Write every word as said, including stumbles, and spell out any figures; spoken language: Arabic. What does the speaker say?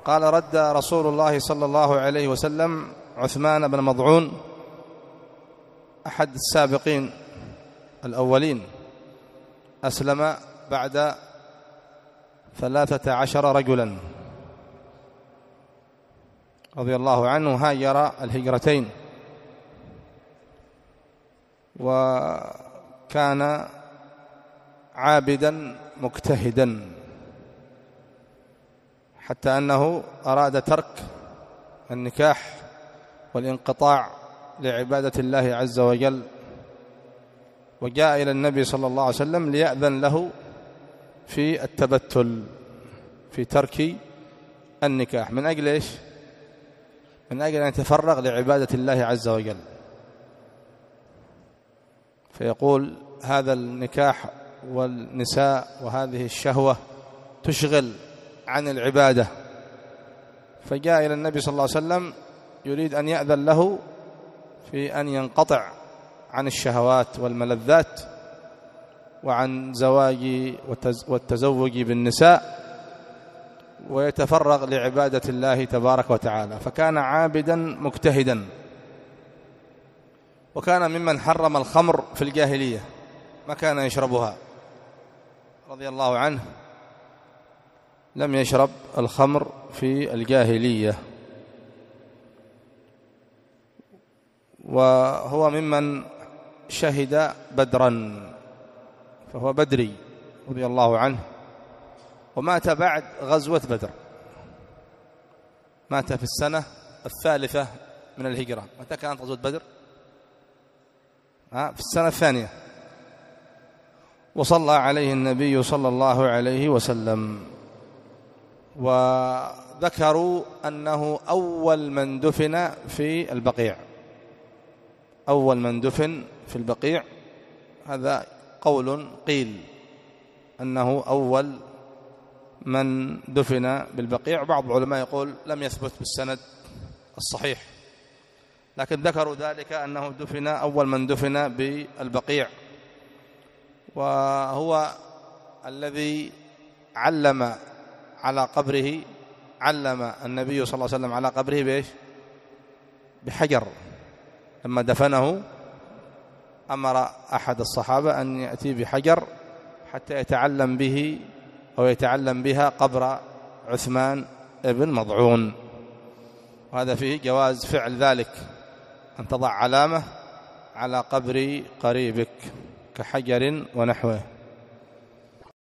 قال رد رسول الله صلى الله عليه وسلم عثمان بن مضعون أحد السابقين الأولين، أسلم بعد ثلاثة عشر رجلا رضي الله عنه، هاجر الهجرتين، وكان عابدا مجتهدا حتى أنه أراد ترك النكاح والانقطاع لعبادة الله عز وجل، وجاء إلى النبي صلى الله عليه وسلم ليأذن له في التبتل، في ترك النكاح، من أجل إيش؟ من أجل أن يتفرغ لعبادة الله عز وجل. فيقول هذا النكاح والنساء وهذه الشهوة تشغل عن العبادة، فجاء إلى النبي صلى الله عليه وسلم يريد أن يأذن له في أن ينقطع عن الشهوات والملذات وعن زواج والتزوج بالنساء، ويتفرغ لعبادة الله تبارك وتعالى. فكان عابدا مجتهدا، وكان ممن حرم الخمر في الجاهلية، ما كان يشربها رضي الله عنه، لم يشرب الخمر في الجاهلية، وهو ممن شهد بدرا، فهو بدري رضي الله عنه، ومات بعد غزوة بدر، مات في السنة الثالثة من الهجرة. متى كانت غزوة بدر؟ في السنة الثانية، وصلى عليه النبي صلى الله عليه وسلم. وذكروا أنه أول من دفن في البقيع، أول من دفن في البقيع، هذا قول قيل أنه أول من دفن بالبقيع. بعض العلماء يقول لم يثبت بالسند الصحيح، لكن ذكروا ذلك أنه دفن أول من دفن بالبقيع، وهو الذي علم على قبره، علم النبي صلى الله عليه وسلم على قبره بإيش؟ بحجر. لما دفنه أمر أحد الصحابة أن يأتي بحجر حتى يتعلم به أو يتعلم بها قبر عثمان بن مضعون، وهذا فيه جواز فعل ذلك، أن تضع علامة على قبر قريبك كحجر ونحوه.